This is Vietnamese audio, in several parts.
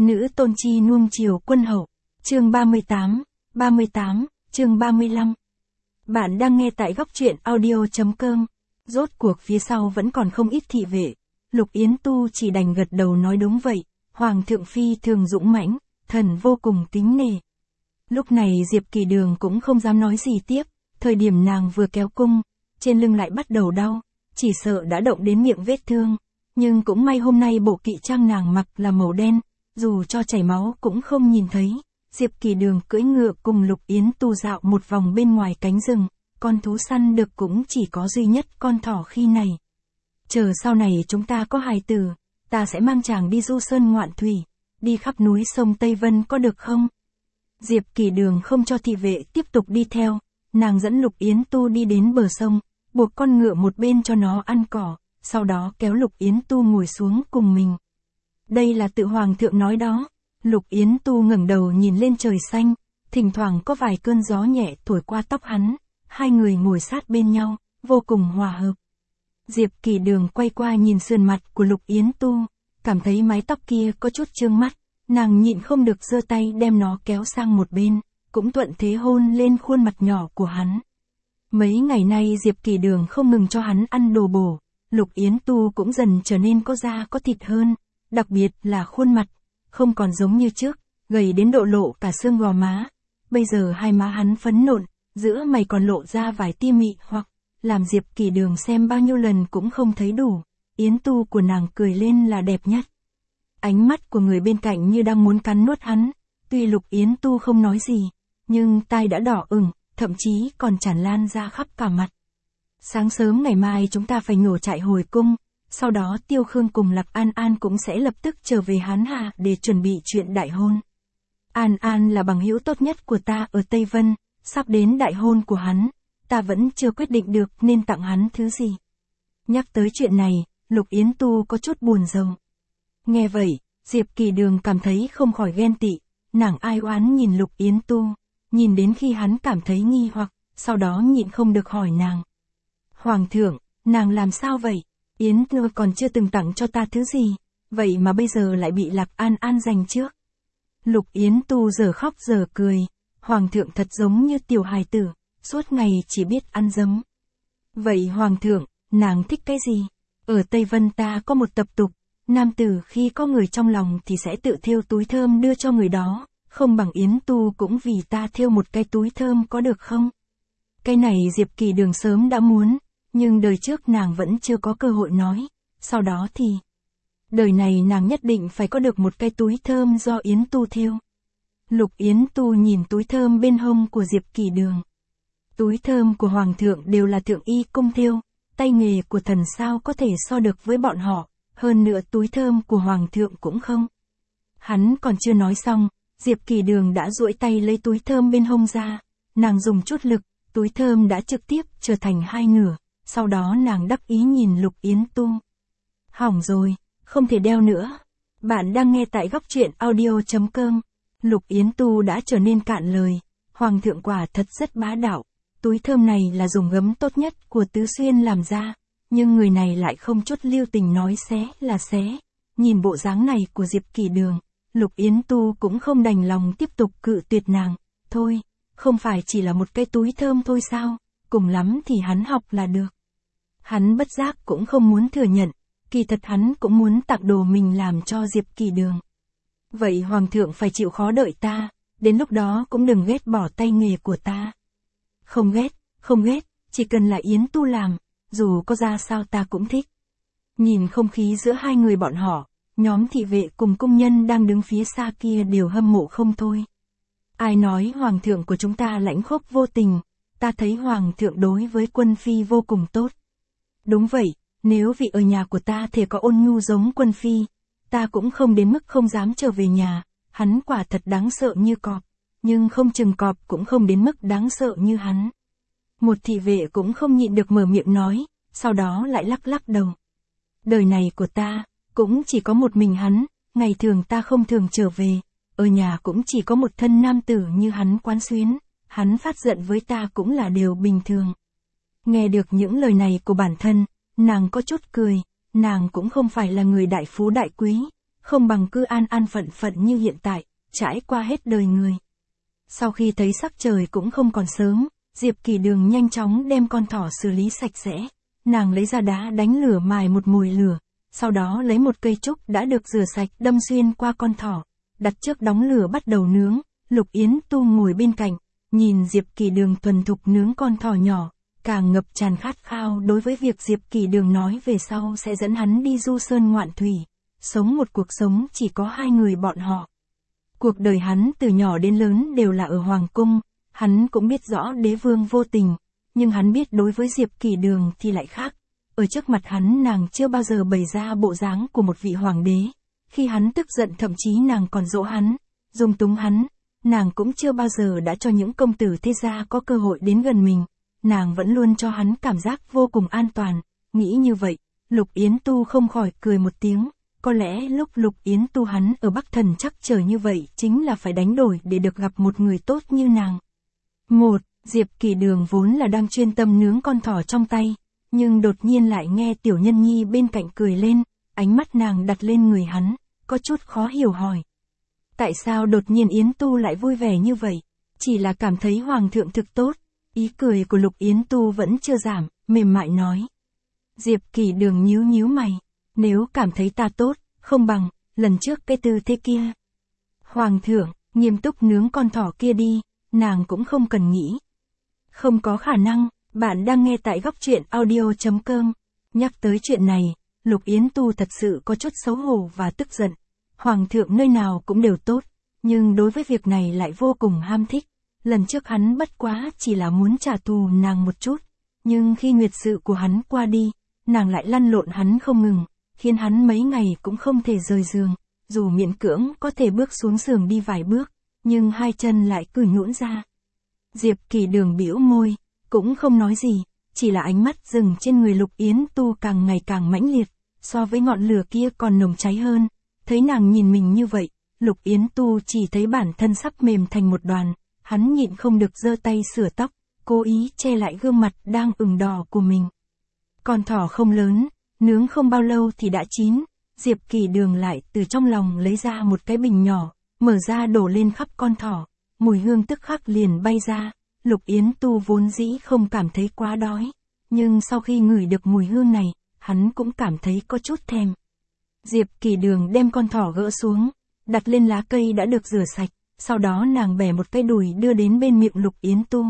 Nữ tôn chi nuông chiều quân hậu. Chương 38, chương 35. Bạn đang nghe tại góc truyện audio.com. Rốt cuộc phía sau vẫn còn không ít thị vệ. Lục Yến Tu chỉ đành gật đầu nói đúng vậy. Hoàng thượng phi thường dũng mãnh, thần vô cùng kính nể. Lúc này Diệp Kỳ Đường cũng không dám nói gì tiếp. Thời điểm nàng vừa kéo cung, trên lưng lại bắt đầu đau, chỉ sợ đã động đến miệng vết thương. Nhưng cũng may hôm nay bộ kỵ trang nàng mặc là màu đen, dù cho chảy máu cũng không nhìn thấy. Diệp Kỳ Đường cưỡi ngựa cùng Lục Yến Tu dạo một vòng bên ngoài cánh rừng, con thú săn được cũng chỉ có duy nhất con thỏ khi này. Chờ sau này chúng ta có hài tử, ta sẽ mang chàng đi du sơn ngoạn thủy, đi khắp núi sông Tây Vân có được không? Diệp Kỳ Đường không cho thị vệ tiếp tục đi theo, nàng dẫn Lục Yến Tu đi đến bờ sông, buộc con ngựa một bên cho nó ăn cỏ, sau đó kéo Lục Yến Tu ngồi xuống cùng mình. Đây là tự hoàng thượng nói đó. Lục Yến Tu ngẩng đầu nhìn lên trời xanh, thỉnh thoảng có vài cơn gió nhẹ thổi qua tóc hắn, hai người ngồi sát bên nhau, vô cùng hòa hợp. Diệp Kỳ Đường quay qua nhìn sườn mặt của Lục Yến Tu, cảm thấy mái tóc kia có chút chướng mắt, nàng nhịn không được giơ tay đem nó kéo sang một bên, cũng thuận thế hôn lên khuôn mặt nhỏ của hắn. Mấy ngày nay Diệp Kỳ Đường không ngừng cho hắn ăn đồ bổ, Lục Yến Tu cũng dần trở nên có da có thịt hơn, đặc biệt là khuôn mặt, không còn giống như trước, gầy đến độ lộ cả xương gò má. Bây giờ hai má hắn phấn nộn, giữa mày còn lộ ra vài tia mị hoặc, làm Diệp Kỳ Đường xem bao nhiêu lần cũng không thấy đủ. Yến Tu của nàng cười lên là đẹp nhất. Ánh mắt của người bên cạnh như đang muốn cắn nuốt hắn, tuy Lục Yến Tu không nói gì, nhưng tai đã đỏ ửng, thậm chí còn tràn lan ra khắp cả mặt. Sáng sớm ngày mai chúng ta phải nhổ trại hồi cung, sau đó Tiêu Khương cùng Lạc An An cũng sẽ lập tức trở về Hán Hà để chuẩn bị chuyện đại hôn. An An là bằng hữu tốt nhất của ta ở Tây Vân, sắp đến đại hôn của hắn, ta vẫn chưa quyết định được nên tặng hắn thứ gì. Nhắc tới chuyện này, Lục Yến Tu có chút buồn rầu. Nghe vậy, Diệp Kỳ Đường cảm thấy không khỏi ghen tị, nàng ai oán nhìn Lục Yến Tu, nhìn đến khi hắn cảm thấy nghi hoặc, sau đó nhịn không được hỏi nàng. Hoàng thượng, nàng làm sao vậy? Yến Tu còn chưa từng tặng cho ta thứ gì, vậy mà bây giờ lại bị Lạc An An giành trước. Lục Yến Tu giờ khóc giờ cười, Hoàng thượng thật giống như tiểu hài tử, suốt ngày chỉ biết ăn dấm. Vậy Hoàng thượng, nàng thích cái gì? Ở Tây Vân ta có một tập tục, nam tử khi có người trong lòng thì sẽ tự thêu túi thơm đưa cho người đó, không bằng Yến Tu cũng vì ta thêu một cái túi thơm có được không? Cái này Diệp Kỳ Đường sớm đã muốn, nhưng đời trước nàng vẫn chưa có cơ hội nói, sau đó thì đời này nàng nhất định phải có được một cái túi thơm do Yến Tu thêu. Lục Yến Tu nhìn túi thơm bên hông của Diệp Kỳ Đường. Túi thơm của Hoàng thượng đều là thượng y cung thêu, tay nghề của thần sao có thể so được với bọn họ, hơn nữa túi thơm của Hoàng thượng cũng không. Hắn còn chưa nói xong, Diệp Kỳ Đường đã duỗi tay lấy túi thơm bên hông ra, nàng dùng chút lực, túi thơm đã trực tiếp trở thành hai nửa, sau đó nàng đắc ý nhìn Lục Yến Tu. Hỏng rồi, không thể đeo nữa. Bạn đang nghe tại góc truyện audio.com. Lục Yến Tu đã trở nên cạn lời, Hoàng thượng quả thật rất bá đạo, túi thơm này là dùng gấm tốt nhất của Tứ Xuyên làm ra, nhưng người này lại không chút lưu tình nói xé là xé. Nhìn bộ dáng này của Diệp Kỳ Đường, Lục Yến Tu cũng không đành lòng tiếp tục cự tuyệt nàng. Thôi, không phải chỉ là một cái túi thơm thôi sao, cùng lắm thì hắn học là được. Hắn bất giác cũng không muốn thừa nhận, kỳ thật hắn cũng muốn tặng đồ mình làm cho Diệp Kỳ Đường. Vậy Hoàng thượng phải chịu khó đợi ta, đến lúc đó cũng đừng ghét bỏ tay nghề của ta. Không ghét, chỉ cần là Yến Tu làm, dù có ra sao ta cũng thích. Nhìn không khí giữa hai người bọn họ, nhóm thị vệ cùng cung nhân đang đứng phía xa kia đều hâm mộ không thôi. Ai nói Hoàng thượng của chúng ta lãnh khốc vô tình, ta thấy Hoàng thượng đối với Quân Phi vô cùng tốt. Đúng vậy, nếu vị ở nhà của ta thể có ôn nhu giống Quân Phi, ta cũng không đến mức không dám trở về nhà, hắn quả thật đáng sợ như cọp, nhưng không chừng cọp cũng không đến mức đáng sợ như hắn. Một thị vệ cũng không nhịn được mở miệng nói, sau đó lại lắc lắc đầu. Đời này của ta, cũng chỉ có một mình hắn, ngày thường ta không thường trở về, ở nhà cũng chỉ có một thân nam tử như hắn quán xuyến, hắn phát giận với ta cũng là điều bình thường. Nghe được những lời này của bản thân, nàng có chút cười, nàng cũng không phải là người đại phú đại quý, không bằng cứ an an phận phận như hiện tại, trải qua hết đời người. Sau khi thấy sắc trời cũng không còn sớm, Diệp Kỳ Đường nhanh chóng đem con thỏ xử lý sạch sẽ. Nàng lấy ra đá đánh lửa mài một mồi lửa, sau đó lấy một cây trúc đã được rửa sạch đâm xuyên qua con thỏ, đặt trước đóng lửa bắt đầu nướng. Lục Yến Tu ngồi bên cạnh, nhìn Diệp Kỳ Đường thuần thục nướng con thỏ nhỏ, càng ngập tràn khát khao đối với việc Diệp Kỳ Đường nói về sau sẽ dẫn hắn đi du sơn ngoạn thủy, sống một cuộc sống chỉ có hai người bọn họ. Cuộc đời hắn từ nhỏ đến lớn đều là ở Hoàng Cung, hắn cũng biết rõ đế vương vô tình, nhưng hắn biết đối với Diệp Kỳ Đường thì lại khác. Ở trước mặt hắn nàng chưa bao giờ bày ra bộ dáng của một vị hoàng đế, khi hắn tức giận thậm chí nàng còn dỗ hắn, dung túng hắn, nàng cũng chưa bao giờ đã cho những công tử thế gia có cơ hội đến gần mình, nàng vẫn luôn cho hắn cảm giác vô cùng an toàn. Nghĩ như vậy, Lục Yến Tu không khỏi cười một tiếng. Có lẽ lúc Lục Yến Tu hắn ở Bắc Thần chắc trở như vậy chính là phải đánh đổi để được gặp một người tốt như nàng. Diệp Kỳ Đường vốn là đang chuyên tâm nướng con thỏ trong tay, nhưng đột nhiên lại nghe Tiểu Nhân Nhi bên cạnh cười lên, ánh mắt nàng đặt lên người hắn, có chút khó hiểu hỏi. Tại sao đột nhiên Yến Tu lại vui vẻ như vậy? Chỉ là cảm thấy Hoàng thượng thực tốt. Ý cười của Lục Yến Tu vẫn chưa giảm, mềm mại nói. Diệp Kỳ Đường nhíu nhíu mày. Nếu cảm thấy ta tốt, không bằng, lần trước cái tư thế kia. Hoàng thượng, nghiêm túc nướng con thỏ kia đi, nàng cũng không cần nghĩ. Không có khả năng, bạn đang nghe tại góc truyện audio.com. Nhắc tới chuyện này, Lục Yến Tu thật sự có chút xấu hổ và tức giận. Hoàng thượng nơi nào cũng đều tốt, nhưng đối với việc này lại vô cùng ham thích. Lần trước hắn bất quá chỉ là muốn trả thù nàng một chút, nhưng khi nguyệt sự của hắn qua đi, nàng lại lăn lộn hắn không ngừng, khiến hắn mấy ngày cũng không thể rời giường, dù miễn cưỡng có thể bước xuống giường đi vài bước, nhưng hai chân lại cứ nhũn ra. Diệp Kỳ Đường bĩu môi, cũng không nói gì, chỉ là ánh mắt dừng trên người Lục Yến Tu càng ngày càng mãnh liệt, so với ngọn lửa kia còn nồng cháy hơn. Thấy nàng nhìn mình như vậy, Lục Yến Tu chỉ thấy bản thân sắp mềm thành một đoàn, hắn nhịn không được giơ tay sửa tóc, cố ý che lại gương mặt đang ửng đỏ của mình. Con thỏ không lớn, nướng không bao lâu thì đã chín, Diệp Kỳ Đường lại từ trong lòng lấy ra một cái bình nhỏ, mở ra đổ lên khắp con thỏ, mùi hương tức khắc liền bay ra. Lục Yến Tu vốn dĩ không cảm thấy quá đói, nhưng sau khi ngửi được mùi hương này, hắn cũng cảm thấy có chút thèm. Diệp Kỳ Đường đem con thỏ gỡ xuống, đặt lên lá cây đã được rửa sạch, sau đó nàng bẻ một cái đùi đưa đến bên miệng Lục Yến Tu.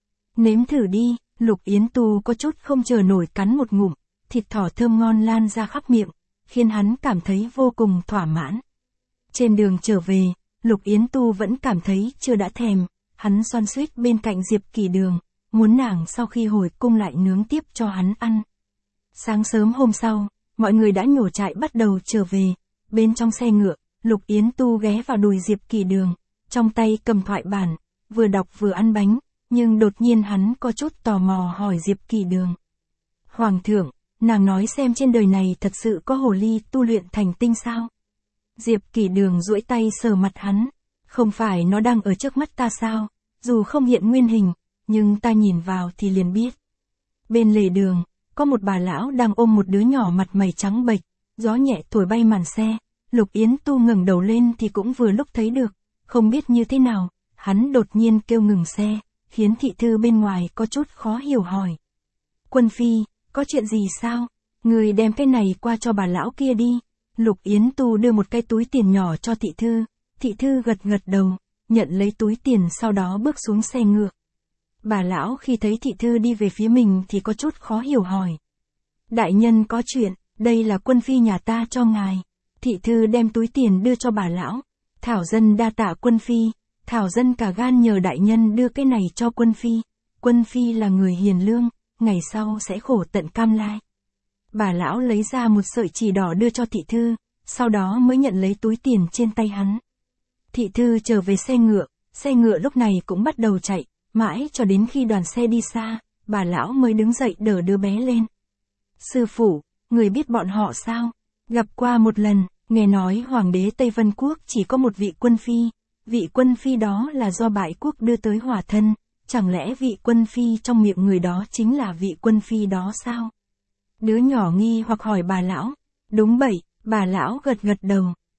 Nếm thử đi, Lục Yến Tu có chút không chờ nổi cắn một ngụm, thịt thỏ thơm ngon lan ra khắp miệng, khiến hắn cảm thấy vô cùng thỏa mãn. Trên đường trở về, Lục Yến Tu vẫn cảm thấy chưa đã thèm, hắn xoan xuýt bên cạnh Diệp Kỳ Đường, muốn nàng sau khi hồi cung lại nướng tiếp cho hắn ăn. Sáng sớm hôm sau, mọi người đã nhổ trại bắt đầu trở về, bên trong xe ngựa, Lục Yến Tu ghé vào đùi Diệp Kỳ Đường, trong tay cầm thoại bản, vừa đọc vừa ăn bánh, nhưng đột nhiên hắn có chút tò mò hỏi Diệp Kỳ Đường. Hoàng thượng, nàng nói xem trên đời này thật sự có hồ ly tu luyện thành tinh sao? Diệp Kỳ Đường duỗi tay sờ mặt hắn, không phải nó đang ở trước mắt ta sao, dù không hiện nguyên hình, nhưng ta nhìn vào thì liền biết. Bên lề đường, có một bà lão đang ôm một đứa nhỏ mặt mày trắng bệch, gió nhẹ thổi bay màn xe, Lục Yến Tu ngẩng đầu lên thì cũng vừa lúc thấy được, không biết như thế nào, hắn đột nhiên kêu ngừng xe, khiến thị thư bên ngoài có chút khó hiểu hỏi. Quân phi, có chuyện gì sao? Người đem cái này qua cho bà lão kia đi. Lục Yến Tu đưa một cái túi tiền nhỏ cho thị thư gật gật đầu, nhận lấy túi tiền sau đó bước xuống xe ngựa. Bà lão khi thấy thị thư đi về phía mình thì có chút khó hiểu hỏi. Đại nhân có chuyện, đây là quân phi nhà ta cho ngài. Thị thư đem túi tiền đưa cho bà lão. Thảo dân đa tạ quân phi, thảo dân cả gan nhờ đại nhân đưa cái này cho quân phi. Quân phi là người hiền lương, ngày sau sẽ khổ tận cam lai. Bà lão lấy ra một sợi chỉ đỏ đưa cho thị thư, sau đó mới nhận lấy túi tiền trên tay hắn. Thị thư trở về xe ngựa lúc này cũng bắt đầu chạy, mãi cho đến khi đoàn xe đi xa, bà lão mới đứng dậy đỡ đứa bé lên. Sư phụ, người biết bọn họ sao? Gặp qua một lần, nghe nói hoàng đế Tây Vân Quốc chỉ có một vị quân phi đó là do bại quốc đưa tới hòa thân, chẳng lẽ vị quân phi trong miệng người đó chính là vị quân phi đó sao? Đứa nhỏ nghi hoặc hỏi bà lão. Đúng vậy, bà lão gật gật đầu.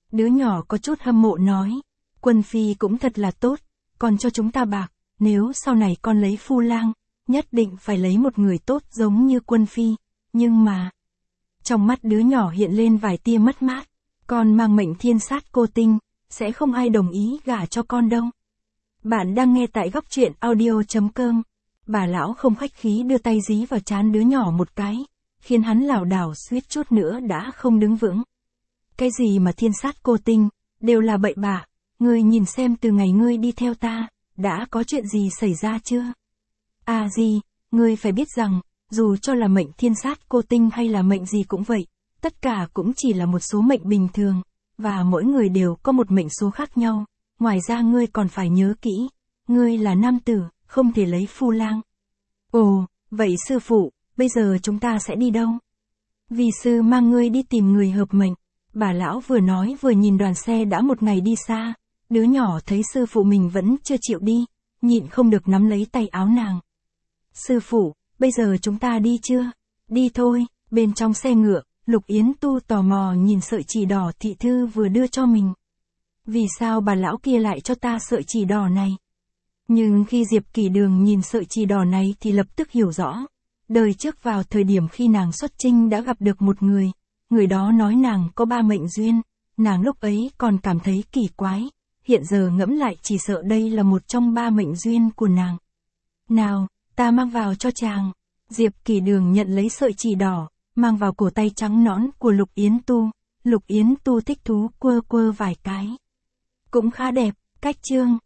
Đứa nhỏ có chút hâm mộ nói, Quân Phi cũng thật là tốt, còn cho chúng ta bạc, nếu sau này con lấy phu lang, nhất định phải lấy một người tốt giống như Quân Phi, nhưng mà... Trong mắt đứa nhỏ hiện lên vài tia mất mát, con mang mệnh thiên sát cô tinh, sẽ không ai đồng ý gả cho con đâu. Bạn đang nghe tại góc truyện audio.com. Bà lão không khách khí đưa tay dí vào trán đứa nhỏ một cái, khiến hắn lảo đảo suýt chút nữa đã không đứng vững. Cái gì mà thiên sát cô tinh, đều là bậy bạ, ngươi nhìn xem từ ngày ngươi đi theo ta, đã có chuyện gì xảy ra chưa? À gì, ngươi phải biết rằng, dù cho là mệnh thiên sát cô tinh hay là mệnh gì cũng vậy, tất cả cũng chỉ là một số mệnh bình thường, và mỗi người đều có một mệnh số khác nhau. Ngoài ra ngươi còn phải nhớ kỹ, ngươi là nam tử, không thể lấy phu lang. Ồ, vậy sư phụ, bây giờ chúng ta sẽ đi đâu? Vì sư mang ngươi đi tìm người hợp mệnh. Bà lão vừa nói vừa nhìn đoàn xe đã một ngày đi xa, đứa nhỏ thấy sư phụ mình vẫn chưa chịu đi, nhịn không được nắm lấy tay áo nàng. Sư phụ, bây giờ chúng ta đi chưa? Đi thôi. Bên trong xe ngựa, Lục Yến Tu tò mò nhìn sợi chỉ đỏ thị thư vừa đưa cho mình. Vì sao bà lão kia lại cho ta sợi chỉ đỏ này? Nhưng khi Diệp Kỷ Đường nhìn sợi chỉ đỏ này thì lập tức hiểu rõ. Đời trước vào thời điểm khi nàng xuất chinh đã gặp được một người đó nói nàng có 3 mệnh duyên, nàng lúc ấy còn cảm thấy kỳ quái, hiện giờ ngẫm lại chỉ sợ đây là một trong 3 mệnh duyên của nàng. Nào, ta mang vào cho chàng. Diệp Kỷ Đường nhận lấy sợi chỉ đỏ, mang vào cổ tay trắng nõn của Lục Yến Tu. Lục Yến Tu thích thú quơ quơ vài cái. Cũng khá đẹp, cách chương.